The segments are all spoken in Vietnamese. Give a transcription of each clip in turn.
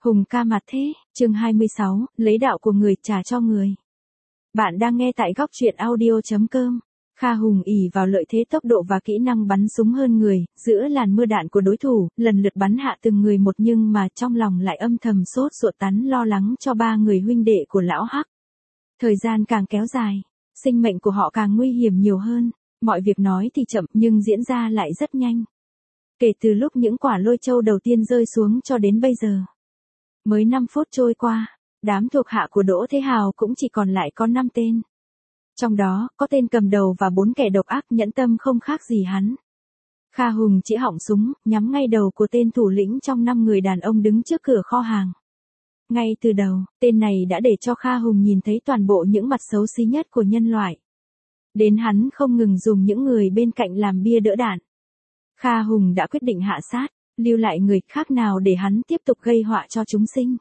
Hùng ca mặt thế, chương 26, lấy đạo của người trả cho người. Bạn đang nghe tại góc truyện audio.com. Kha Hùng ỷ vào lợi thế tốc độ và kỹ năng bắn súng hơn người, giữa làn mưa đạn của đối thủ, lần lượt bắn hạ từng người một, nhưng mà trong lòng lại âm thầm sốt ruột tắn lo lắng cho ba người huynh đệ của lão Hắc. Thời gian càng kéo dài, sinh mệnh của họ càng nguy hiểm nhiều hơn, mọi việc nói thì chậm nhưng diễn ra lại rất nhanh. Kể từ lúc những quả lôi châu đầu tiên rơi xuống cho đến bây giờ, mới 5 phút trôi qua, đám thuộc hạ của Đỗ Thế Hào cũng chỉ còn lại có 5 tên. Trong đó, có tên cầm đầu và 4 kẻ độc ác nhẫn tâm không khác gì hắn. Kha Hùng chĩa họng súng, nhắm ngay đầu của tên thủ lĩnh trong 5 người đàn ông đứng trước cửa kho hàng. Ngay từ đầu, tên này đã để cho Kha Hùng nhìn thấy toàn bộ những mặt xấu xí nhất của nhân loại. Đến hắn không ngừng dùng những người bên cạnh làm bia đỡ đạn. Kha Hùng đã quyết định hạ sát, lưu lại người khác nào để hắn tiếp tục gây họa cho chúng sinh.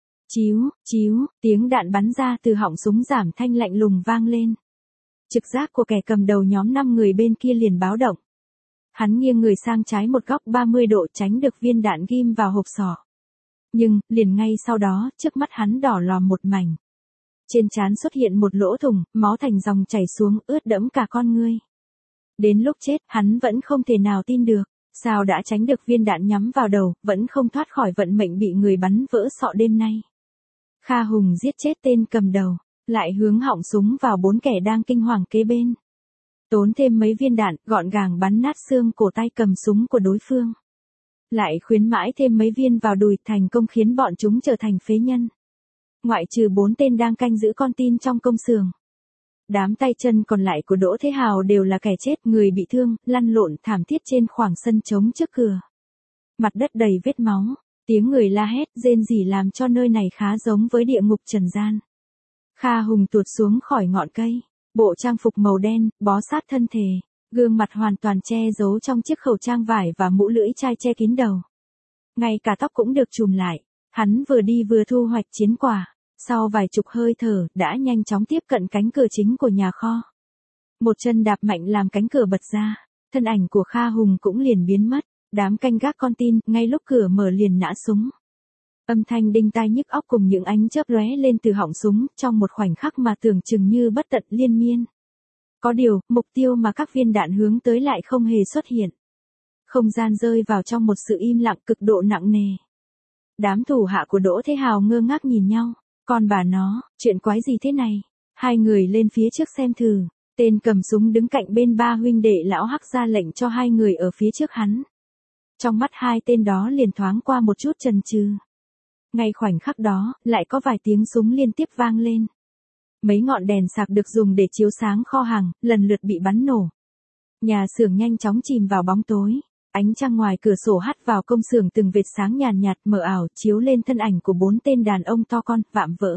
Chíu, chíu, tiếng đạn bắn ra từ họng súng giảm thanh lạnh lùng vang lên. Trực giác của kẻ cầm đầu nhóm 5 người bên kia liền báo động. Hắn nghiêng người sang trái một góc 30 độ tránh được viên đạn ghim vào hộp sọ. Nhưng, liền ngay sau đó, trước mắt hắn đỏ lòm một mảnh. Trên trán xuất hiện một lỗ thủng, máu thành dòng chảy xuống, ướt đẫm cả con ngươi. Đến lúc chết, hắn vẫn không thể nào tin được, sao đã tránh được viên đạn nhắm vào đầu, vẫn không thoát khỏi vận mệnh bị người bắn vỡ sọ đêm nay. Kha Hùng giết chết tên cầm đầu, lại hướng họng súng vào 4 kẻ đang kinh hoàng kế bên. Tốn thêm mấy viên đạn, gọn gàng bắn nát xương cổ tay cầm súng của đối phương. Lại khuyến mãi thêm mấy viên vào đùi, thành công khiến bọn chúng trở thành phế nhân. Ngoại trừ 4 tên đang canh giữ con tin trong công xưởng. Đám tay chân còn lại của Đỗ Thế Hào đều là kẻ chết, người bị thương, lăn lộn thảm thiết trên khoảng sân trống trước cửa. Mặt đất đầy vết máu, tiếng người la hét, rên rỉ làm cho nơi này khá giống với địa ngục trần gian. Kha Hùng tuột xuống khỏi ngọn cây, bộ trang phục màu đen, bó sát thân thể, gương mặt hoàn toàn che giấu trong chiếc khẩu trang vải và mũ lưỡi chai che kín đầu. Ngay cả tóc cũng được chùm lại, hắn vừa đi vừa thu hoạch chiến quả. Sau vài chục hơi thở, đã nhanh chóng tiếp cận cánh cửa chính của nhà kho. Một chân đạp mạnh làm cánh cửa bật ra, thân ảnh của Kha Hùng cũng liền biến mất, đám canh gác con tin, ngay lúc cửa mở liền nã súng. Âm thanh đinh tai nhức óc cùng những ánh chớp lóe lên từ họng súng, trong một khoảnh khắc mà tưởng chừng như bất tận liên miên. Có điều, mục tiêu mà các viên đạn hướng tới lại không hề xuất hiện. Không gian rơi vào trong một sự im lặng cực độ nặng nề. Đám thủ hạ của Đỗ Thế Hào ngơ ngác nhìn nhau. Còn bà nó, chuyện quái gì thế này? Hai người lên phía trước xem thử. Tên cầm súng đứng cạnh bên ba huynh đệ lão Hắc ra lệnh cho hai người ở phía trước hắn. Trong mắt hai tên đó liền thoáng qua một chút chần chừ. Ngay khoảnh khắc đó, lại có vài tiếng súng liên tiếp vang lên. Mấy ngọn đèn sạc được dùng để chiếu sáng kho hàng, lần lượt bị bắn nổ. Nhà xưởng nhanh chóng chìm vào bóng tối. Ánh trăng ngoài cửa sổ hắt vào công xưởng từng vệt sáng nhàn nhạt mờ ảo chiếu lên thân ảnh của 4 tên đàn ông to con, vạm vỡ.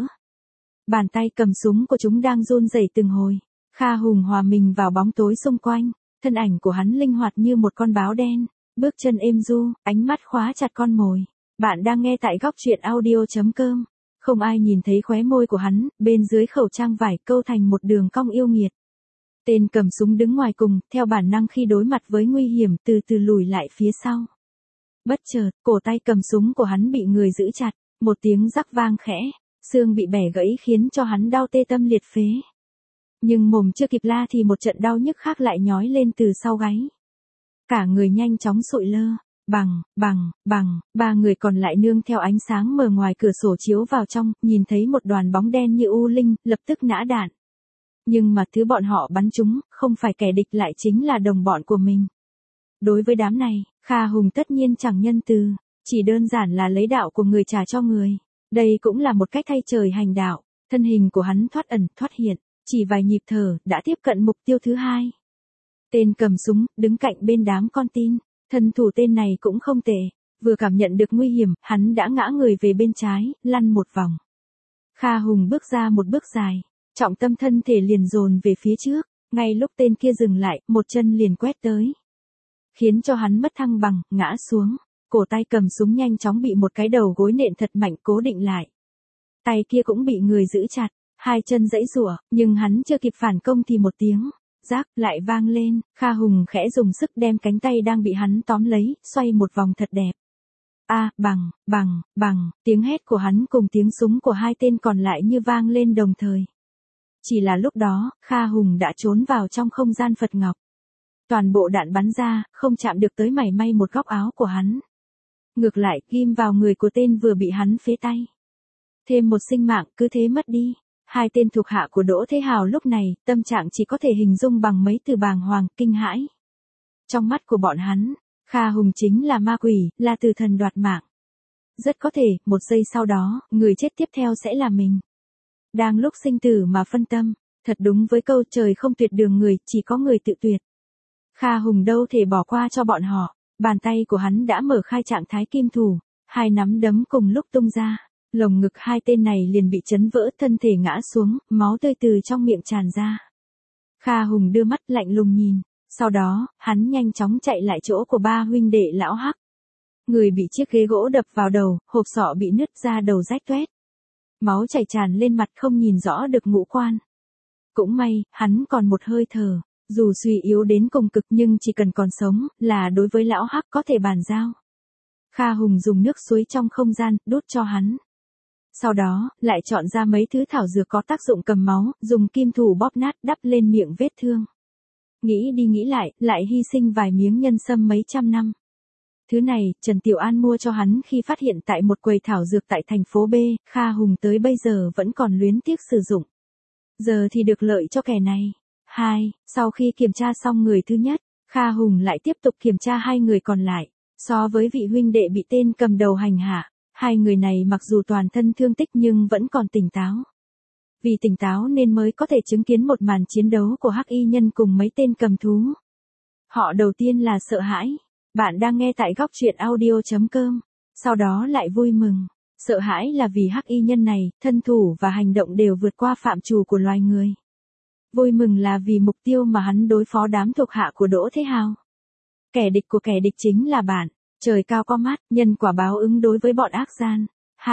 Bàn tay cầm súng của chúng đang run rẩy từng hồi. Kha Hùng hòa mình vào bóng tối xung quanh, thân ảnh của hắn linh hoạt như một con báo đen, bước chân êm du, ánh mắt khóa chặt con mồi. Bạn đang nghe tại góc truyện audio.com. Không ai nhìn thấy khóe môi của hắn, bên dưới khẩu trang vải câu thành một đường cong yêu nghiệt. Tên cầm súng đứng ngoài cùng, theo bản năng khi đối mặt với nguy hiểm từ từ lùi lại phía sau. Bất chợt, cổ tay cầm súng của hắn bị người giữ chặt, một tiếng rắc vang khẽ, xương bị bẻ gãy khiến cho hắn đau tê tâm liệt phế. Nhưng mồm chưa kịp la thì một trận đau nhức khác lại nhói lên từ sau gáy. Cả người nhanh chóng sụi lơ, ba người còn lại nương theo ánh sáng mờ ngoài cửa sổ chiếu vào trong, nhìn thấy một đoàn bóng đen như u linh, lập tức nã đạn. Nhưng mà thứ bọn họ bắn chúng, không phải kẻ địch lại chính là đồng bọn của mình. Đối với đám này, Kha Hùng tất nhiên chẳng nhân từ, chỉ đơn giản là lấy đạo của người trả cho người. Đây cũng là một cách thay trời hành đạo, thân hình của hắn thoát ẩn, thoát hiện, chỉ vài nhịp thở, đã tiếp cận mục tiêu thứ hai. Tên cầm súng, đứng cạnh bên đám con tin, thân thủ tên này cũng không tệ, vừa cảm nhận được nguy hiểm, hắn đã ngã người về bên trái, lăn một vòng. Kha Hùng bước ra một bước dài. Trọng tâm thân thể liền dồn về phía trước, ngay lúc tên kia dừng lại, một chân liền quét tới. Khiến cho hắn mất thăng bằng, ngã xuống, cổ tay cầm súng nhanh chóng bị một cái đầu gối nện thật mạnh cố định lại. Tay kia cũng bị người giữ chặt, hai chân giãy giụa, nhưng hắn chưa kịp phản công thì một tiếng, rác, lại vang lên, Kha Hùng khẽ dùng sức đem cánh tay đang bị hắn tóm lấy, xoay một vòng thật đẹp. Bằng, tiếng hét của hắn cùng tiếng súng của hai tên còn lại như vang lên đồng thời. Chỉ là lúc đó, Kha Hùng đã trốn vào trong không gian Phật Ngọc. Toàn bộ đạn bắn ra, không chạm được tới mảy may một góc áo của hắn. Ngược lại, ghim vào người của tên vừa bị hắn phế tay. Thêm một sinh mạng cứ thế mất đi. Hai tên thuộc hạ của Đỗ Thế Hào lúc này, tâm trạng chỉ có thể hình dung bằng mấy từ bàng hoàng, kinh hãi. Trong mắt của bọn hắn, Kha Hùng chính là ma quỷ, là tử thần đoạt mạng. Rất có thể, một giây sau đó, người chết tiếp theo sẽ là mình. Đang lúc sinh tử mà phân tâm, thật đúng với câu trời không tuyệt đường người, chỉ có người tự tuyệt. Kha Hùng đâu thể bỏ qua cho bọn họ, bàn tay của hắn đã mở khai trạng thái kim thủ, hai nắm đấm cùng lúc tung ra, lồng ngực hai tên này liền bị chấn vỡ, thân thể ngã xuống, máu tươi từ trong miệng tràn ra. Kha Hùng đưa mắt lạnh lùng nhìn, sau đó, hắn nhanh chóng chạy lại chỗ của ba huynh đệ lão Hắc. Người bị chiếc ghế gỗ đập vào đầu, hộp sọ bị nứt ra đầu rách toét. Máu chảy tràn lên mặt không nhìn rõ được ngũ quan. Cũng may, hắn còn một hơi thở, dù suy yếu đến cùng cực nhưng chỉ cần còn sống, là đối với lão Hắc có thể bàn giao. Kha Hùng dùng nước suối trong không gian, đút cho hắn. Sau đó, lại chọn ra mấy thứ thảo dược có tác dụng cầm máu, dùng kim thủ bóp nát đắp lên miệng vết thương. Nghĩ đi nghĩ lại hy sinh vài miếng nhân sâm mấy trăm năm. Thứ này, Trần Tiểu An mua cho hắn khi phát hiện tại một quầy thảo dược tại thành phố B, Kha Hùng tới bây giờ vẫn còn luyến tiếc sử dụng. Giờ thì được lợi cho kẻ này. Sau khi kiểm tra xong người thứ nhất, Kha Hùng lại tiếp tục kiểm tra hai người còn lại. So với vị huynh đệ bị tên cầm đầu hành hạ, hai người này mặc dù toàn thân thương tích nhưng vẫn còn tỉnh táo. Vì tỉnh táo nên mới có thể chứng kiến một màn chiến đấu của Hắc Y Nhân cùng mấy tên cầm thú. Họ đầu tiên là sợ hãi. Bạn đang nghe tại góc truyện audio.com. Sau đó lại vui mừng. Sợ hãi là vì Hắc Y Nhân này, thân thủ và hành động đều vượt qua phạm trù của loài người. Vui mừng là vì mục tiêu mà hắn đối phó đám thuộc hạ của Đỗ Thế Hào. Kẻ địch của kẻ địch chính là bạn. Trời cao có mắt, nhân quả báo ứng đối với bọn ác gian.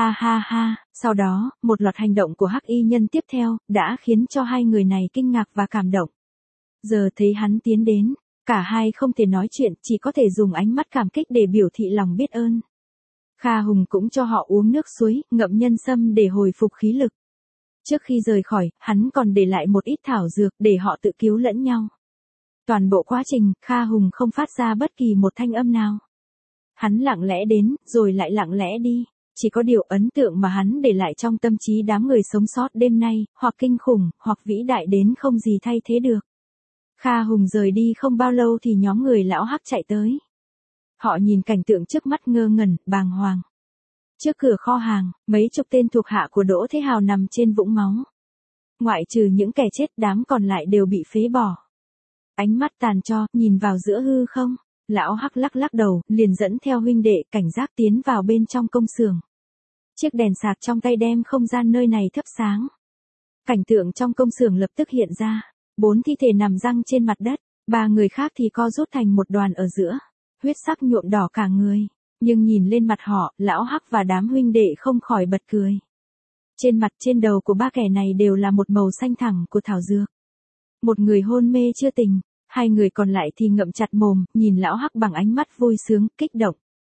Ha. Sau đó, một loạt hành động của Hắc Y Nhân tiếp theo, đã khiến cho hai người này kinh ngạc và cảm động. Giờ thấy hắn tiến đến, cả hai không thể nói chuyện, chỉ có thể dùng ánh mắt cảm kích để biểu thị lòng biết ơn. Kha Hùng cũng cho họ uống nước suối, ngậm nhân sâm để hồi phục khí lực. Trước khi rời khỏi, hắn còn để lại một ít thảo dược để họ tự cứu lẫn nhau. Toàn bộ quá trình, Kha Hùng không phát ra bất kỳ một thanh âm nào. Hắn lặng lẽ đến, rồi lại lặng lẽ đi. Chỉ có điều ấn tượng mà hắn để lại trong tâm trí đám người sống sót đêm nay, hoặc kinh khủng, hoặc vĩ đại đến không gì thay thế được. Kha Hùng rời đi không bao lâu thì nhóm người lão Hắc chạy tới. Họ nhìn cảnh tượng trước mắt ngơ ngẩn, bàng hoàng. Trước cửa kho hàng, mấy chục tên thuộc hạ của Đỗ Thế Hào nằm trên vũng máu. Ngoại trừ những kẻ chết, đám còn lại đều bị phế bỏ. Ánh mắt tàn tro, nhìn vào giữa hư không. Lão Hắc lắc đầu, liền dẫn theo huynh đệ cảnh giác tiến vào bên trong công xưởng. Chiếc đèn sạc trong tay đem không gian nơi này thắp sáng. Cảnh tượng trong công xưởng lập tức hiện ra. 4 thi thể nằm giăng trên mặt đất, 3 người khác thì co rút thành một đoàn ở giữa. Huyết sắc nhuộm đỏ cả người. Nhưng nhìn lên mặt họ, lão Hắc và đám huynh đệ không khỏi bật cười. Trên mặt trên đầu của ba kẻ này đều là một màu xanh thẳm của thảo dược. Một người hôn mê chưa tỉnh, hai người còn lại thì ngậm chặt mồm, nhìn lão Hắc bằng ánh mắt vui sướng, kích động.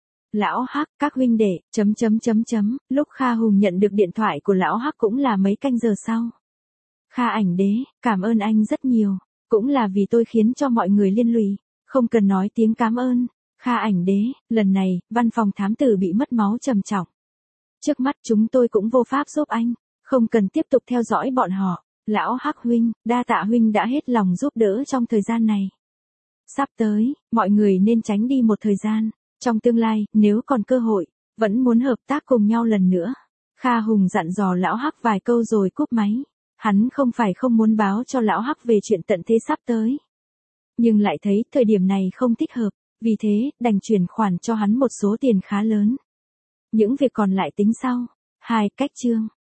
Lão Hắc, các huynh đệ, lúc Kha Hùng nhận được điện thoại của lão Hắc cũng là mấy canh giờ sau. Kha Ảnh Đế, cảm ơn anh rất nhiều, cũng là vì tôi khiến cho mọi người liên lụy, không cần nói tiếng cảm ơn. Kha Ảnh Đế, lần này, văn phòng thám tử bị mất máu trầm trọng. Trước mắt chúng tôi cũng vô pháp giúp anh, không cần tiếp tục theo dõi bọn họ. Lão Hắc huynh, đa tạ huynh đã hết lòng giúp đỡ trong thời gian này. Sắp tới, mọi người nên tránh đi một thời gian. Trong tương lai, nếu còn cơ hội, vẫn muốn hợp tác cùng nhau lần nữa. Kha Hùng dặn dò lão Hắc vài câu rồi cúp máy. Hắn không phải không muốn báo cho lão Hắc về chuyện tận thế sắp tới. Nhưng lại thấy thời điểm này không thích hợp, vì thế, đành chuyển khoản cho hắn một số tiền khá lớn. Những việc còn lại tính sau. Cách chương.